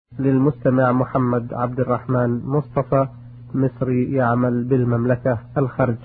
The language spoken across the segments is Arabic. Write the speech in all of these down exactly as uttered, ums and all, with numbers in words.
للمستمع محمد عبد الرحمن مصطفى مصري يعمل بالمملكة الخرج.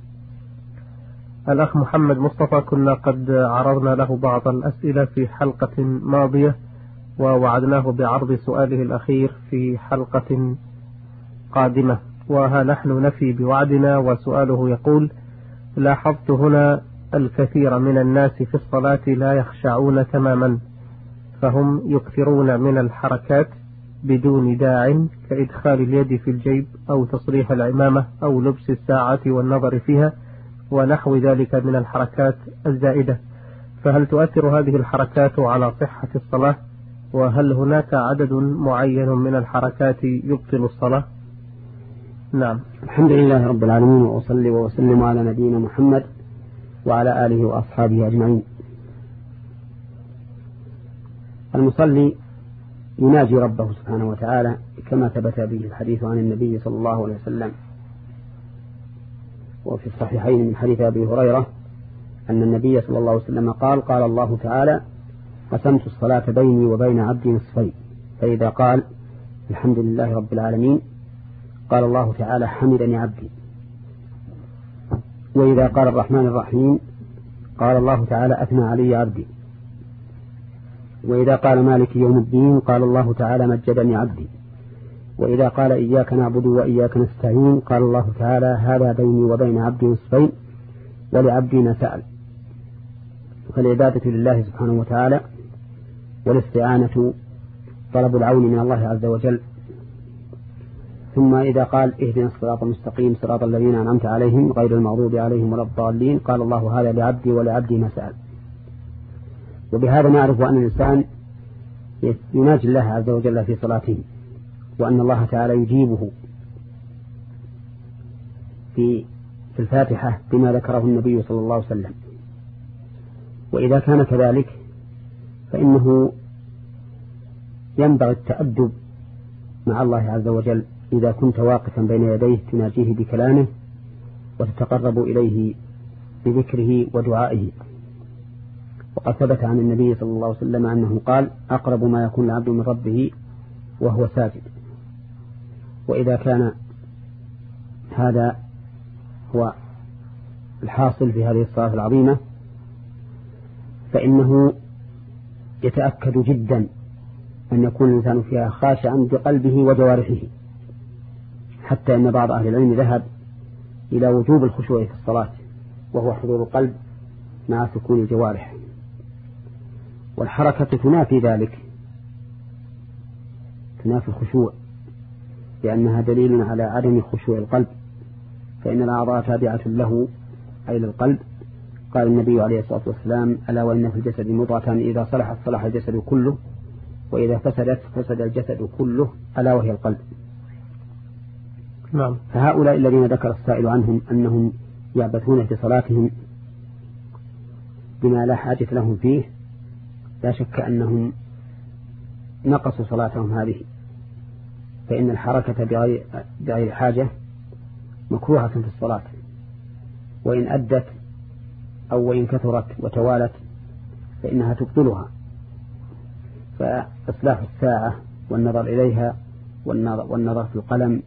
الأخ محمد مصطفى كنا قد عرضنا له بعض الأسئلة في حلقة ماضية، ووعدناه بعرض سؤاله الأخير في حلقة قادمة، وها نحن نفي بوعدنا. وسؤاله يقول: لاحظت هنا الكثير من الناس في الصلاة لا يخشعون تماما، فهم يكثرون من الحركات بدون داع، كإدخال اليد في الجيب أو تصريح العمامة أو لبس الساعة والنظر فيها ونحو ذلك من الحركات الزائدة، فهل تؤثر هذه الحركات على صحة الصلاة؟ وهل هناك عدد معين من الحركات يبطل الصلاة؟ نعم. الحمد لله رب العالمين، وأصلي وأسلم على نبينا محمد وعلى آله وأصحابه أجمعين. المصلي يناجي ربه سبحانه وتعالى كما ثبت به الحديث عن النبي صلى الله عليه وسلم، وفي الصحيحين من حديث أبي هريرة أن النبي صلى الله عليه وسلم قال: قال الله تعالى: قسمت الصلاة بيني وبين عبدي نصفين، فإذا قال الحمد لله رب العالمين قال الله تعالى: حمدني عبدي. وإذا قال الرحمن الرحيم قال الله تعالى: أثنى علي عبدي. وإذا قال مالك يوم الدين قال الله تعالى: مجدني عبدي. وإذا قال إياك نعبد وإياك نستعين قال الله تعالى: هذا بيني وبين عبدي نصفين ولعبدي ما سأل. فالعبادة لله سبحانه وتعالى، والاستعانة طلب العون من الله عز وجل. ثم إذا قال اهدنا الصراط المستقيم صراط الذين أنعمت عليهم غير المغضوب عليهم ولا الضالين قال الله: هذا لعبدي ولعبدي ما سأل. وبهذا نعرف أن الإنسان يناجي الله عز وجل في صلاته، وأن الله تعالى يجيبه في في الفاتحة بما ذكره النبي صلى الله عليه وسلم. وإذا كان كذلك فإنه ينبغي التأدب مع الله عز وجل إذا كنت واقفا بين يديه تناجيه بكلامه وتتقرب إليه بذكره ودعائه. وقد ثبت عن النبي صلى الله عليه وسلم أنه قال: أقرب ما يكون العبد من ربه وهو ساجد. وإذا كان هذا هو الحاصل في هذه الصلاة العظيمة فإنه يتأكد جدا أن يكون الإنسان فيها خاشعا بقلبه وجوارحه، حتى أن بعض أهل العلم ذهب إلى وجوب الخشوع في الصلاة، وهو حضور القلب مع سكون الجوارح. والحركة تنافي ذلك، تنافي الخشوع، لأنها دليل على عدم خشوع القلب، فإن الأعضاء تابعة له أي للقلب. قال النبي عليه الصلاة والسلام: ألا وإن في الجسد مضغة إذا صلحت صلح الجسد كله وإذا فسدت فسد الجسد كله ألا وهي القلب. نعم. فهؤلاء الذين ذكر السائل عنهم أنهم يعبثون في صلاتهم بما لا حاجة لهم فيه، لا شك أنهم نقصوا صلاتهم هذه، فإن الحركة بغير, بغير حاجة مكروهة في الصلاة، وإن أدت أو وإن كثرت وتوالت فإنها تبطلها. فإصلاح الساعة والنظر إليها والنظر, والنظر في القلم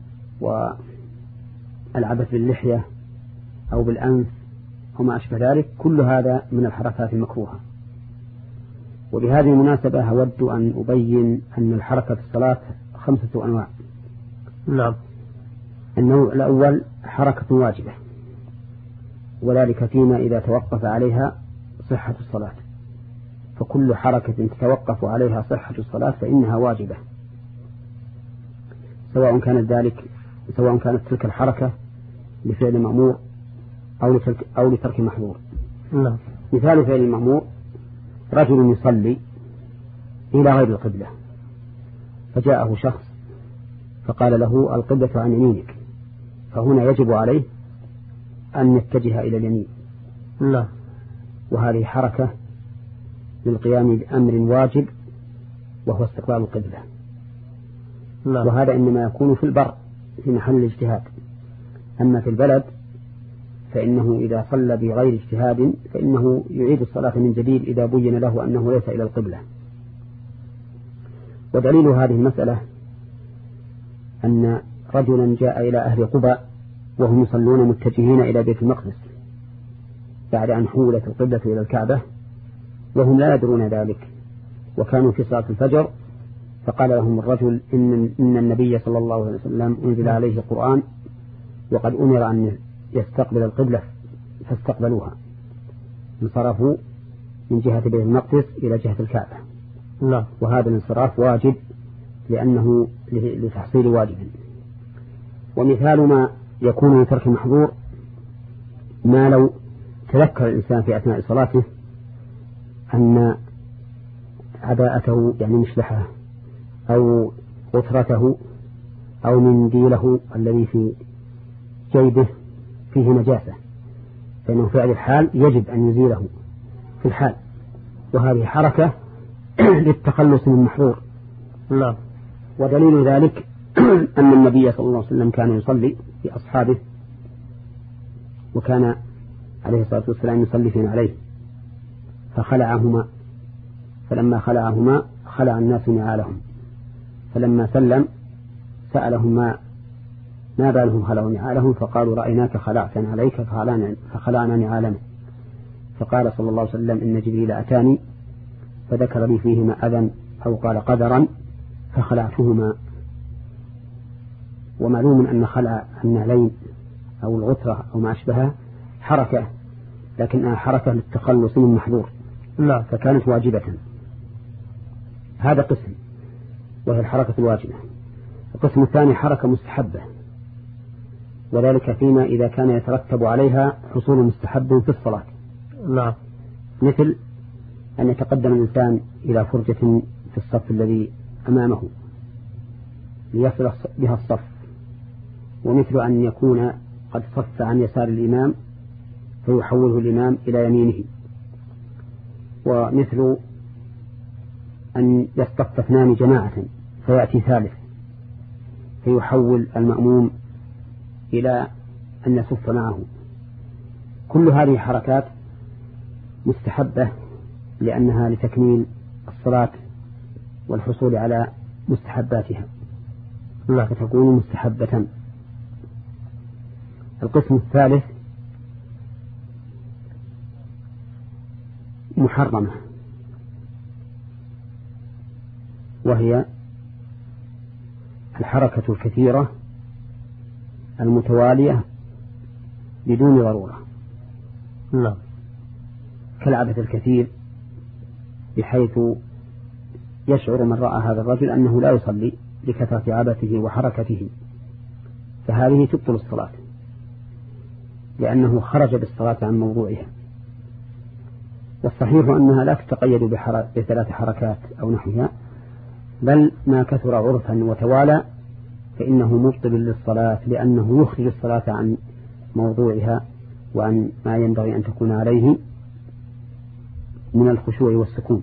والعبث باللحية أو بالأنف وما أشبه ذلك، كل هذا من الحركات المكروهة. وبهذه المناسبة أود أن أبين أن الحركة في الصلاة خمسة أنواع. نعم. النوع الأول حركة واجبة، وذلك فيما إذا توقف عليها صحة الصلاة، فكل حركة تتوقف عليها صحة الصلاة فإنها واجبة، سواء كانت ذلك سواء كانت تلك الحركة لفعل مأمور أو لترك, أو لترك محظور. نعم. مثال فعل المأمور: رجل يصلي إلى غير القبلة، فجاءه شخص فقال له: القبلة عن يمينك، فهنا يجب عليه أن يتجه إلى اليمين. لا. وهذه حركة للقيام بأمر واجب وهو استقبال القبلة. لا. وهذا إنما يكون في البر في محل الاجتهاد، أما في البلد فإنه إذا صلى بغير اجتهاد فإنه يعيد الصلاة من جديد إذا بين له أنه ليس إلى القبلة. ودليل هذه المسألة أن رجلا جاء إلى أهل قباء وهم يصلون متجهين إلى بيت المقدس بعد أن حولت القبلة إلى الكعبة وهم لا يدرون ذلك، وكانوا في صلاة الفجر، فقال لهم الرجل إن, إن النبي صلى الله عليه وسلم أنزل عليه القرآن وقد أمر أن يستقبل القبلة فاستقبلوها، انصرفوا من جهة بيت المقدس إلى جهة الكعبة. لا. وهذا الانصراف واجب لأنه لتحصيل واجب. ومثال ما يكون من ترك محظور ما لو تذكر الإنسان في أثناء صلاته أن عباءته يعني مشلحه أو غترته أو منديله الذي في جيبه فيه نجاسة، فإنه في هذه الحال يجب أن يزيله في الحال، وهذه حركة للتخلص من محظور. لا. ودليل ذلك أن النبي صلى الله عليه وسلم كان يصلي في أصحابه، وكان عليه الصلاة والسلام يصلي فيما عليه فخلعهما، فلما خلعهما خلع الناس نعالهم، فلما سلم سألهم ما ما بالهم خلعوا نعالهم، فقالوا رأيناك خلعتنا عليك فخلعنا نعالنا، فقال صلى الله عليه وسلم إن جبريل أتاني فذكر لي فيهما أذى أو قال قدرا فخلعتهما. ومعلوم أن خلع النعلين أو الغترة أو ما أشبهها حركة، لكنها حركة للتخلص من محظور، لا، فكانت واجبة. هذا قسم وهي الحركة الواجبة. القسم الثاني حركة مستحبة، وذلك فيما إذا كان يترتب عليها حصول مستحب في الصلاة. لا. مثل أن يتقدم الإنسان إلى فرجة في الصف الذي أمامه ليصل بها الصف، ومثل أن يكون قد صف عن يسار الإمام فيحوله الإمام إلى يمينه، ومثل أن يصطف اثنان جماعة فيأتي ثالث فيحول المأموم إلى أن يصف معه. كل هذه حركات مستحبة لأنها لتكميل الصلاة والحصول على مستحباتها، لا فتكون مستحبة. القسم الثالث محرمة، وهي الحركة الكثيرة المتوالية بدون ضرورة، لا، كالعبث الكثير بحيث يشعر من رأى هذا الرجل أنه لا يصلي لكثرة عبثه وحركته، فهذه تبطل الصلاة لأنه خرج بالصلاة عن موضوعها. والصحيح أنها لا تتقيد بثلاث حركات أو نحوها، بل ما كثر عرفا وتوالى فإنه مبطل للصلاة، لأنه يخرج الصلاة عن موضوعها وعن ما ينبغي أن تكون عليه من الخشوع والسكون.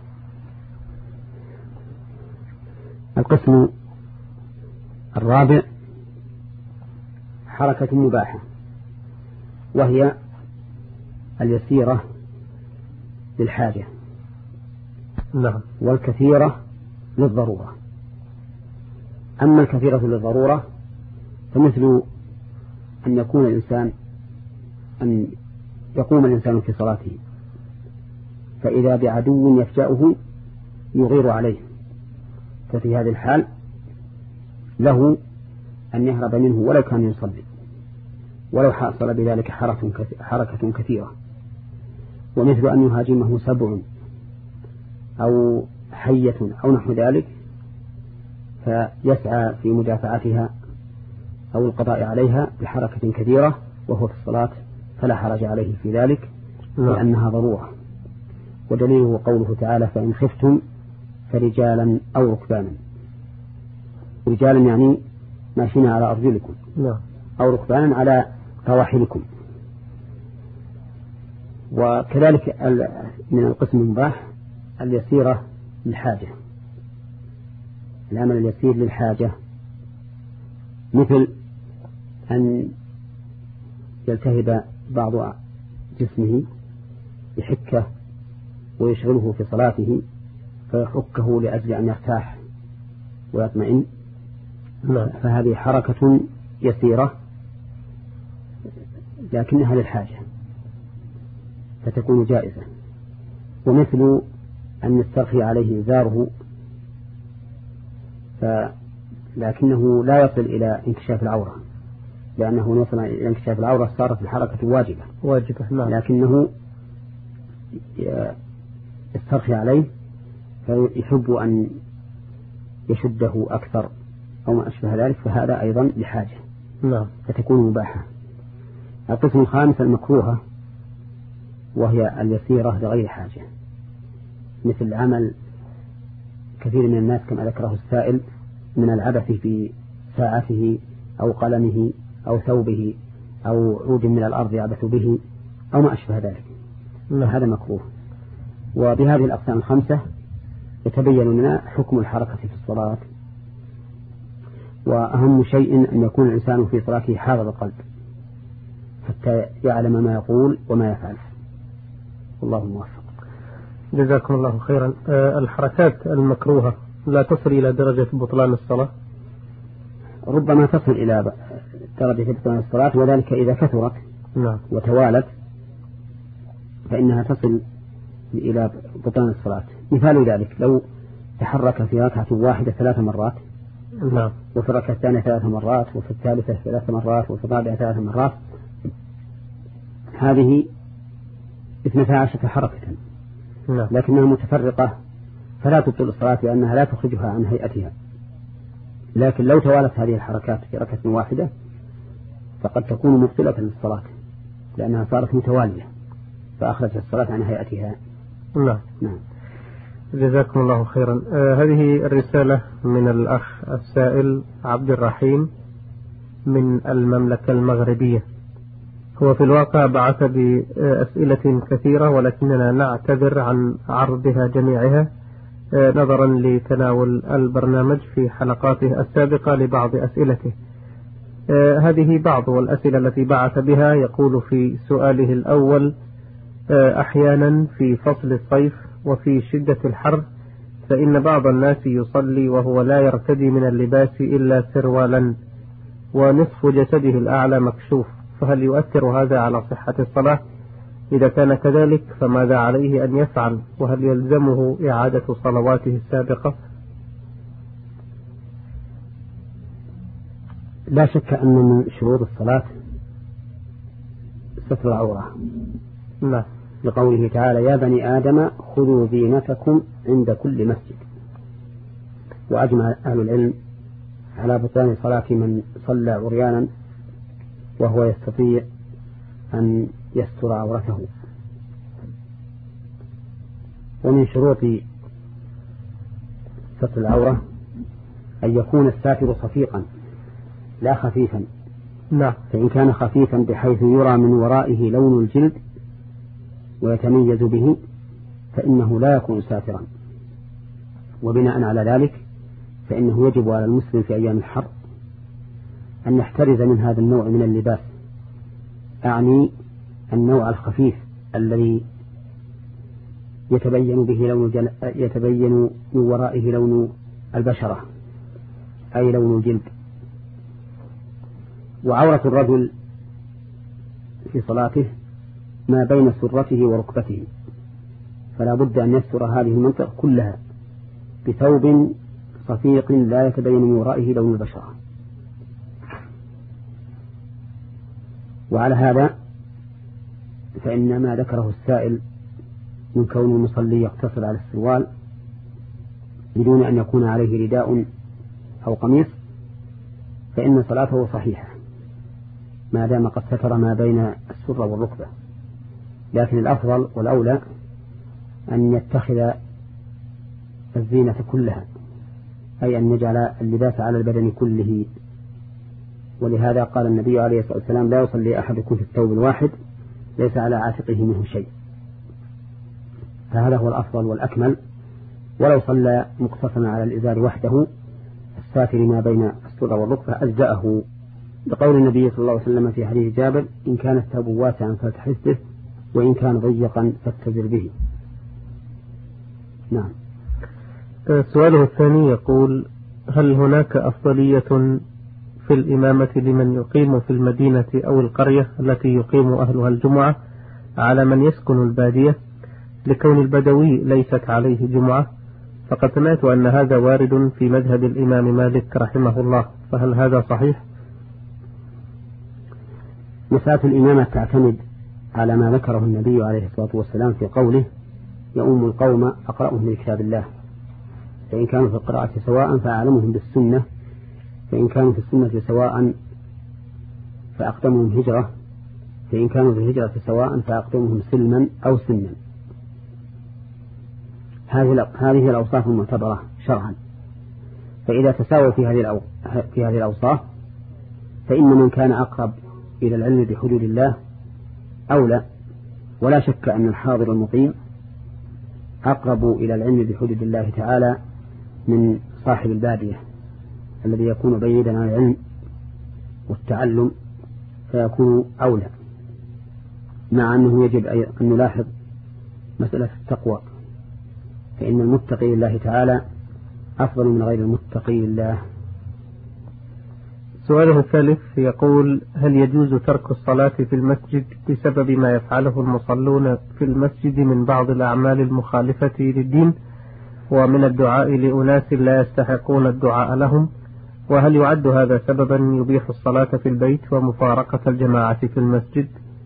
القسم الرابع حركة مباحة، وهي اليسيرة للحاجة، نعم، والكثيرة للضرورة. أما الكثيرة للضرورة فمثل أن يكون الإنسان أن يقوم الإنسان في صلاته فإذا بعدو يفجأه يغير عليه، ففي هذه الحال له أن يهرب منه ولو كان يصلي، ولو حصل بذلك حركة كثيرة. ومثل أن يهاجمه سبع أو حية أو نحو ذلك فيسعى في مدافعتها أو القضاء عليها بحركة كثيرة وهو في الصلاة، فلا حرج عليه في ذلك لأنها ضرورة. ودليله قوله تعالى فإن خفتم فرجالا أو ركبانا. رجالا يعني ماشين على أرجلكم، أو ركبانا على رواحلكم. وكذلك من القسم المباح اليسيرة للحاجة، العمل اليسير للحاجة، مثل أن يلتهب بعض جسمه بحكة ويشغله في صلاته فيحكه لأجل أن يرتاح ويطمئن، فهذه حركة يسيرة لكنها للحاجة فتكون جائزة. ومثل أن يسترخي عليه إزاره لكنه لا يصل إلى انكشاف العورة، لأنه وصل إلى انكشاف العورة صارت الحركة واجبة واجبة نعم. لكنه يسترخي عليه فيحب أن يشده أكثر أو ما أشبه ذلك، فهذا أيضا لحاجة نعم فتكون مباحة. القسم الخامس المكروهة، وهي اليسيرة لغير حاجة، مثل عمل كثير من الناس كما ذكره السائل من العبث في ساعته أو قلمه أو ثوبه أو عود من الأرض يعبث به أو ما أشبه ذلك، هذا مكروه. وبهذه الأقسام الخمسة يتبين لنا حكم الحركة في الصلاة. وأهم شيء أن يكون الإنسان في صلاته حاضر القلب حتى يعلم ما يقول وما يفعل. والله موفق. جزاكم الله خيرا. أه الحركات المكروهة لا تصل إلى درجة بطلان الصلاة؟ ربما تصل إلى درجة بطلان الصلاة، وذلك إذا كثرت نعم. وتوالت فإنها تصل إلى بطلان الصلاة. مثال ذلك لو تحرك في ركعة واحدة ثلاث مرات نعم. وفي الركعة الثانية ثلاث مرات وفي الثالثة ثلاث مرات وفي الرابعة ثلاث مرات، هذه اثنتا عشرة حركة نعم. لكنها متفرقة فلا تبطل الصلاة لأنها لا تخرجها عن هيئتها. لكن لو توالت هذه الحركات في ركعة واحدة فقد تكون مبطلة للصلاة لأنها صارت متوالية فأخرجت الصلاة عن هيئتها. نعم. نعم. جزاكم الله خيرا. آه هذه الرسالة من الأخ السائل عبد الرحيم من المملكة المغربية. هو في الواقع بعث بأسئلة كثيرة ولكننا نعتذر عن عرضها جميعها آه نظرا لتناول البرنامج في حلقاته السابقة لبعض أسئلته. آه هذه بعض الأسئلة التي بعث بها. يقول في سؤاله الأول: آه أحيانا في فصل الصيف وفي شدة الحر فإن بعض الناس يصلي وهو لا يرتدي من اللباس إلا سروالا ونصف جسده الأعلى مكشوف، فهل يؤثر هذا على صحة الصلاة؟ إذا كان كذلك فماذا عليه أن يفعل؟ وهل يلزمه إعادة صلواته السابقة؟ لا شك أن من شروط الصلاة ستر العورة. نعم. لقوله تعالى: يا بني آدم خذوا زينتكم عند كل مسجد. وأجمع أهل العلم على بطلان صلاة من صلى عريانا وهو يستطيع أن يستر عورته. ومن شروط ستر العورة أن يكون الساتر صفيقا لا خفيفا. نعم. فإن كان خفيفا بحيث يرى من ورائه لون الجلد ويتميز به فإنه لا يكون ساترا. وبناء على ذلك فإنه يجب على المسلم في أيام الحر أن يحترز من هذا النوع من اللباس، أعني النوع الخفيف الذي يتبين به لون الجل... يتبين من ورائه لون البشرة أي لون الجلد. وعورة الرجل في صلاته ما بين سرته وركبته، فلا بد أن يستر هذه المنطقة كلها بثوب صفيق لا يتبين من ورائه لون البشرة. وعلى هذا فإن ما ذكره السائل من كون المصلي يقتصر على السروال بدون أن يكون عليه رداء أو قميص فإن صلاته صحيحة ما دام قد ستر ما بين السرة والركبة. لكن الأفضل والأولى أن يتخذ الزينة كلها، أي أن يجعل اللباس على البدن كله. ولهذا قال النبي عليه الصلاة والسلام: لا يصلي أحدكم في الثوب الواحد ليس على عاتقه منه شيء. فهذا هو الأفضل والأكمل. ولو صلى مقتصرا على الإزار وحده الساتر ما بين السرة والركبة أجزأه، بقول النبي صلى الله عليه وسلم في حديث جابر: إن كان الثوب واسعا فاتحس به وإن كان ضيقا فاتزر به. نعم. سؤاله الثاني يقول: هل هناك أفضلية في الإمامة لمن يقيم في المدينة أو القرية التي يقيم أهلها الجمعة على من يسكن البادية لكون البدوي ليست عليه جمعة؟ فقد سمعت أن هذا وارد في مذهب الإمام مالك رحمه الله، فهل هذا صحيح؟ مسألة الإمامة تعتمد على ما ذكره النبي عليه الصلاة والسلام في قوله يؤم القوم أقرأهم لكتاب الله، فإن كانوا في القراءة سواء فأعلمهم بالسنة، فإن كانوا في السنة سواء فأقدمهم هجرة، فإن كانوا في الهجرة سواء فأقدمهم سلما أو سنا. هذه الأوصاف المعتبرة شرعا، فإذا تساووا في هذه في هذه الأوصاف فإن من كان أقرب إلى العلم بحدود الله أولى، ولا شك أن الحاضر المقيم أقرب إلى العلم بحدود الله تعالى من صاحب البادية الذي يكون بعيدا عن العلم والتعلم، فيكون أولى، مع أنه يجب أن نلاحظ مسألة التقوى، فإن المتقي لله تعالى أفضل من غير المتقي لله. سؤاله الثالث يقول: هل يجوز ترك الصلاة في المسجد بسبب ما يفعله المصلون في المسجد من بعض الأعمال المخالفة للدين ومن الدعاء لأناس لا يستحقون الدعاء لهم؟ وهل يعد هذا سببا يبيح الصلاة في البيت ومفارقة الجماعة في المسجد؟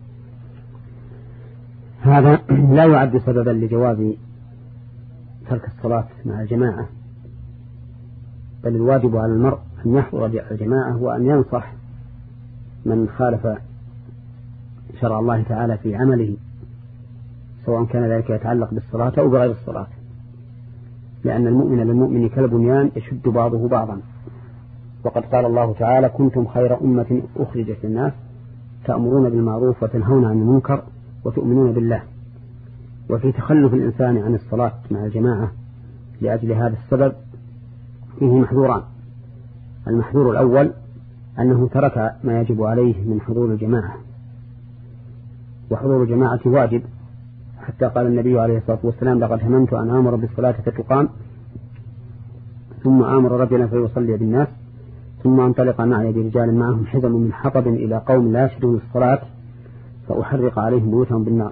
هذا لا يعد سببا لجواز ترك الصلاة مع الجماعة، بل الواجب على المرء أن يحضر الجماعة وأن ينصح من خالف شرع الله تعالى في عمله، سواء كان ذلك يتعلق بالصلاة أو بغير الصلاة، لأن المؤمن للمؤمن كالبنيان يشد بعضه بعضا. وقد قال الله تعالى: كنتم خير أمة أخرجت للناس تأمرون بالمعروف وتنهون عن المنكر وتؤمنون بالله. وفي تخلف الإنسان عن الصلاة مع الجماعة لأجل هذا السبب فيه محذوران: المحذور الأول أنه ترك ما يجب عليه من حضور الجماعة، وحضور الجماعة واجب، حتى قال النبي عليه الصلاة والسلام: لقد هممت أن آمر بالصلاة فتقام ثم آمر رجلا فيصلي بالناس ثم انطلق معي برجال معهم حزم من حطب إلى قوم لا يشهدون الصلاة فأحرق عليهم بيوتهم بالنار.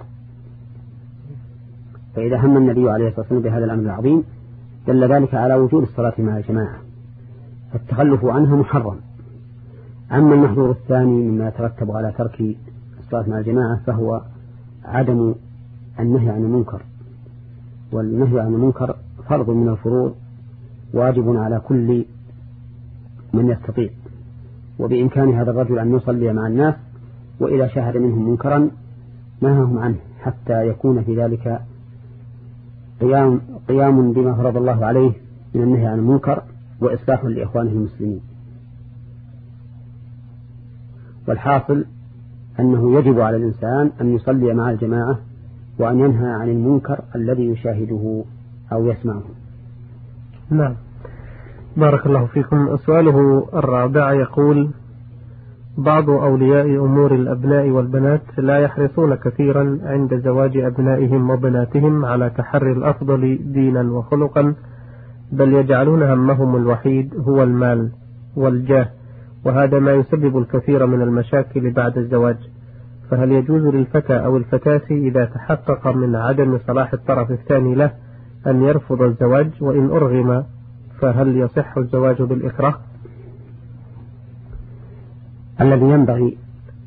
فإذا هم النبي عليه الصلاة والسلام بهذا الأمر العظيم دل ذلك على وجود الصلاة مع الجماعة، فالتخلف عنها محرم. أما المحظور الثاني مما يترتب على ترك الصلاة مع الجماعة فهو عدم النهي عن المنكر، والنهي عن المنكر فرض من الفروض واجب على كل من يستطيع، وبإمكان هذا الرجل أن يصلي مع الناس وإذا شاهد منهم منكرا نهاهم عنه، حتى يكون في ذلك قيام, قيام بما فرض الله عليه من النهي عن المنكر وإصلاح لإخوانه المسلمين. والحاصل أنه يجب على الإنسان أن يصلي مع الجماعة وأن ينهى عن المنكر الذي يشاهده أو يسمعه. نعم، بارك الله فيكم. سؤاله الرابع يقول: بعض أولياء أمور الأبناء والبنات لا يحرصون كثيرا عند زواج أبنائهم وبناتهم على تحري الأفضل دينا وخلقا، بل يجعلون همهم الوحيد هو المال والجاه، وهذا ما يسبب الكثير من المشاكل بعد الزواج. فهل يجوز للفتى أو الفتاة إذا تحقق من عدم صلاح الطرف الثاني له أن يرفض الزواج، وإن أرغم فهل يصح الزواج بالإكراه؟ الذي ينبغي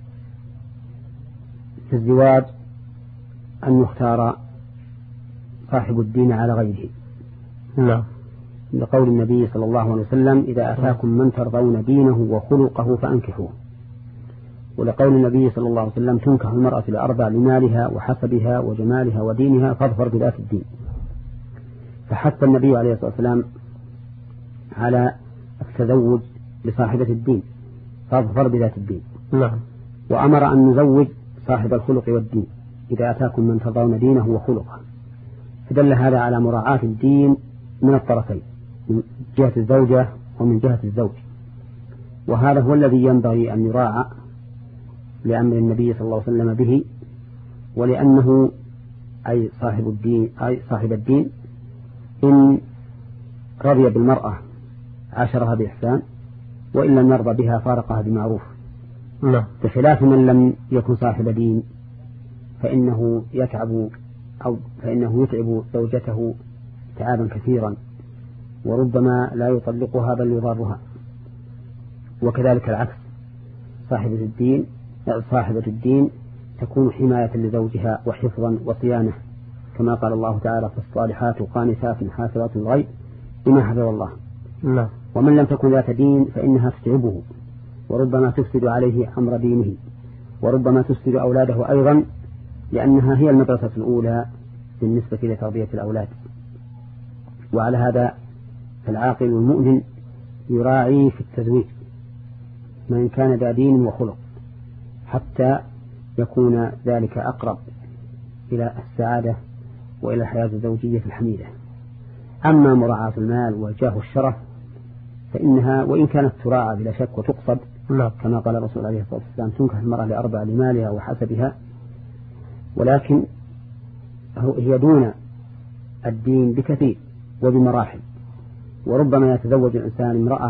في الزواج أن يختار صاحب الدين على غيره. نعم، لقول النبي صلى الله عليه وسلم: إذا أتاكم من ترضون دينه وخلقه فأنكحوه. ولقول النبي صلى الله عليه وسلم: تنكح المرأة لأربع: لمالها وحسبها وجمالها ودينها فاظفر بذات الدين. فحث النبي عليه الصلاة والسلام على التزوج بصاحبة الدين، فاظفر بذات الدين. نعم. وأمر أن نزوج صاحب الخلق والدين: إذا أتاكم من ترضون دينه وخلقه. فدل هذا على مراعاة الدين من الطرفين، من جهة الزوجة ومن جهة الزوج، وهذا هو الذي ينبغي أن يراعى لأمر النبي صلى الله عليه وسلم به، ولأنه أي صاحب الدين أي صاحب الدين إن رضي بالمرأة عاشرها بإحسان، وإن لم يرضى بها فارقها بمعروف. نعم. بخلاف من لم يكن صاحب دين فإنه يتعب أو فإنه يتعب زوجته تعابا كثيرا، وربما لا يطلقها بل يضرها. وكذلك العكس، صاحبة الدين صاحبة الدين تكون حماية لزوجها وحفظا وصيانة، كما قال الله تعالى: فالصالحات قانتات حافظات الغيب بما حفظ الله. نعم. ومن لم تكن ذات دين فإنها تتعبه، وربما تفسد عليه أمر دينه، وربما تفسد أولاده أيضا، لأنها هي المدرسة الأولى بالنسبة لتربية الأولاد. وعلى هذا فالعاقل المؤمن يراعي في التزويج من كان ذا دين وخلق، حتى يكون ذلك أقرب إلى السعادة وإلى الحياة الزوجية الحميدة. أما مراعاة المال والجاه والشرف فإنها وإن كانت تراعى بلا شك وتقصد، لا. كما قال الرسول عليه الصلاة والسلام: تنكح المرأة لأربع: لمالها وحسبها، ولكن هي دون الدين بكثير وبمراحل. وربما يتزوج الإنسان امرأة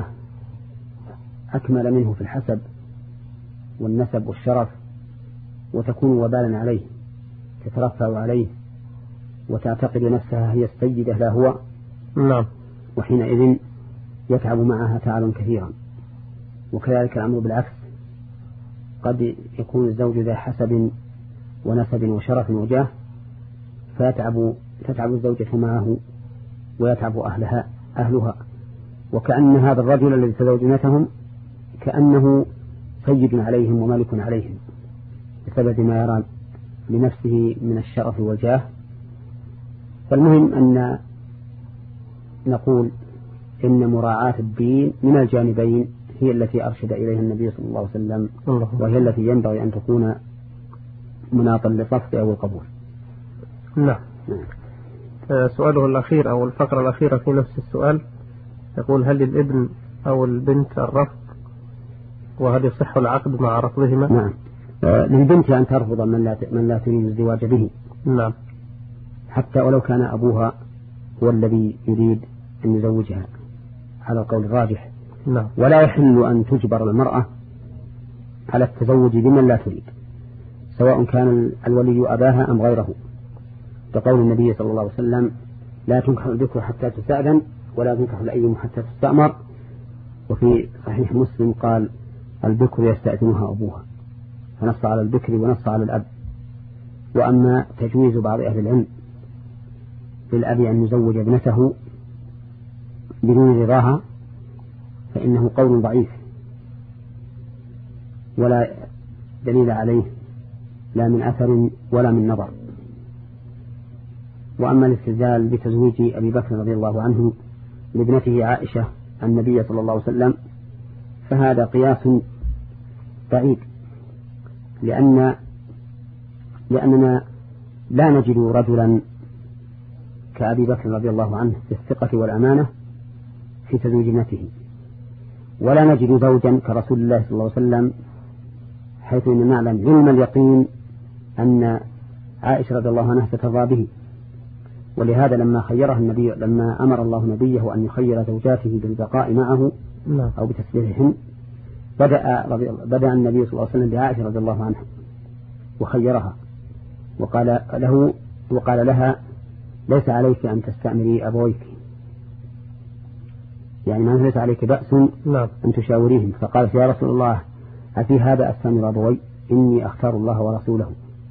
أكمل منه في الحسب والنسب والشرف، وتكون وبالا عليه، تترفع عليه وتعتقد نفسها هي السيدة لا هو. نعم. وحينئذ يتعب معها تعبا كثيرا. وكذلك الأمر بالعكس، قد يكون الزوج ذا حسب ونسب وشرف وجاه، فيتعب تتعب الزوجة معه ويتعب أهلها أهلها وكأن هذا الرجل الذي تزوجنتهم كأنه سيد عليهم وملك عليهم، بسبب ما يرى لنفسه من الشرف والجاه. فالمهم أن نقول إن مراعاة الدين من الجانبين هي التي أرشد إليها النبي صلى الله عليه وسلم، وهي التي ينبغي أن تكون مناطا للرفض أو القبول. نعم. سؤاله الأخير أو الفقرة الأخيرة في نفس السؤال يقول: هل للابن أو البنت الرفض، وهل يصح العقد مع رفضهما؟ نعم. للبنت أن ترفض من لا من لا تريد الزواج به. نعم. حتى ولو كان أبوها هو الذي يريد أن يزوجها على القول الراجح. نعم. ولا يحل أن تجبر المرأة على التزوج بمن لا تريد، سواء كان الولي أباها أم غيره، كقول النبي صلى الله عليه وسلم: لا تنكح الذكر حتى تستأذن، ولا تنكح الأيم حتى تستأمر. وفي صحيح مسلم قال: البكر يستأذنها أبوها، فنص على البكر ونص على الأب. وأما تجويز بعض أهل العلم للأب أن يزوج ابنته بدون رضاها فإنه قول ضعيف ولا دليل عليه، لا من أثر ولا من نظر. وأما الاستدلال بتزويج أبي بكر رضي الله عنه لابنته عائشة النبي صلى الله عليه وسلم فهذا قياس بعيد، لأن لأننا لا نجد رجلا كأبي بكر رضي الله عنه في الثقة والأمانة في تزويج ابنته، ولا نجد زوجا كرسول الله صلى الله عليه وسلم، حيث إن نعلم علم اليقين أن عائشة رضي الله عنها سترضى به. ولهذا لما خيرها النبي لما أمر الله نبيه أن يخير زوجاته بالبقاء معه أو بتسليحهن، بدأ, بدأ النبي صلى الله عليه وسلم بعائشة رضي الله عنها وخيرها، وقال له وقال لها: ليس عليك أن تستأمري أبويك، يعني ما ليس عليك بأس أن تشاوريهم. فقالت: يا رسول الله، أفي هذا أستأمر أبوي؟ إني أختار الله ورسوله.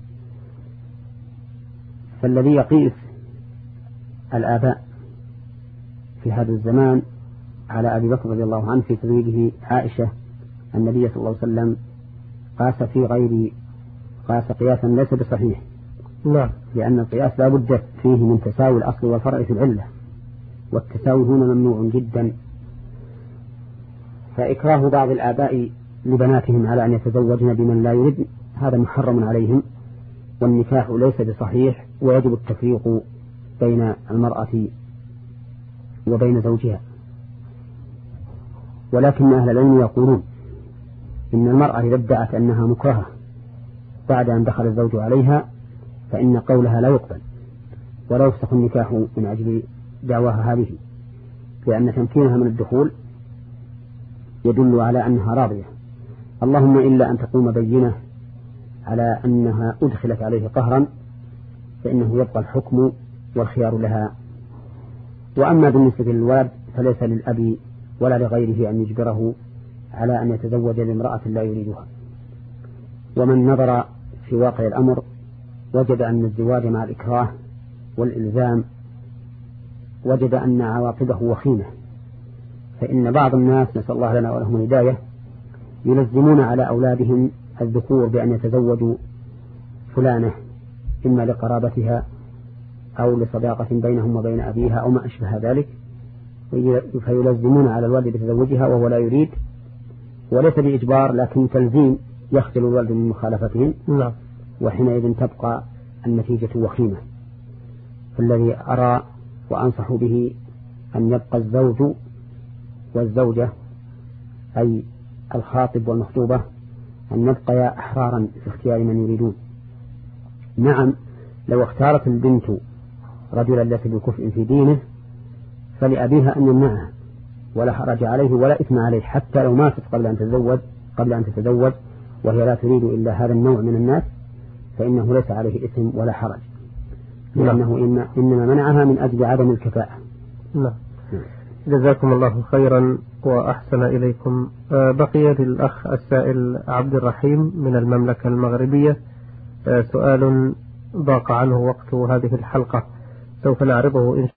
فالذي يقيس الآباء في هذا الزمان على أبي بكر رضي الله عنه في تزويجه عائشة النبي صلى الله عليه وسلم قاس في غير قاس قياسا ليس بصحيح. نعم. لأن القياس لا بد فيه من تساوي الأصل والفرع في العلة، والتساوي هنا ممنوع جدا. فإكراه بعض الآباء لبناتهم على أن يتزوجن بمن لا يريد هذا محرم عليهم، والنكاح ليس بصحيح، ويجب التفريق بين المرأة وبين زوجها. ولكن أهل العلم يقولون إن المرأة إذا ادعت أنها مكرهة بعد أن دخل الزوج عليها فإن قولها لا يقبل، ولا يفسخ النكاح من أجل دعواها هذه، لأن تمكينها من الدخول يدل على أنها راضية، اللهم إلا أن تقوم بينة على أنها أدخلت عليه قهرا فإنه يبقى الحكم والخيار لها. وأما بالنسبة للولد فليس للأب ولا لغيره أن يجبره على أن يتزوج بامرأة لا يريدها. ومن نظر في واقع الأمر وجد أن الزواج مع الإكراه والإلزام وجد أن عواقبه وخيمة، فإن بعض الناس نسأل الله لنا ولهم الهداية يلزمون على أولادهم الذكور بأن يتزوجوا فلانة إما لقرابتها أو لصداقة بينهم وبين أبيها أو ما أشبه ذلك، فيلزمون على الولد بتزوجها وهو لا يريد، وليس بإجبار لكن تلزيم يخجل الولد من مخالفتهم. لا. وحينئذ تبقى النتيجة وخيمة. فالذي أرى وأنصح به أن يبقى الزوج والزوجة أي الخاطب والمخطوبة أن يبقى أحرارا في اختيار من يريدون. نعم، لو اختارت البنت رجلا ليس بكفء في دينه فلأبيها أن يمنعها ولا حرج عليه ولا إثم عليه، حتى لو ماتت قبل أن تتزوج قبل أن تتزوج وهي لا تريد إلا هذا النوع من الناس فإنه ليس عليه إثم ولا حرج، لأنه إنما منعها من أجل عدم الكفاءة. لا. جزاكم الله خيرا وأحسن إليكم. بقي للأخ السائل عبد الرحيم من المملكة المغربية سؤال ضاق عنه وقت هذه الحلقة، سوف نعرضه إن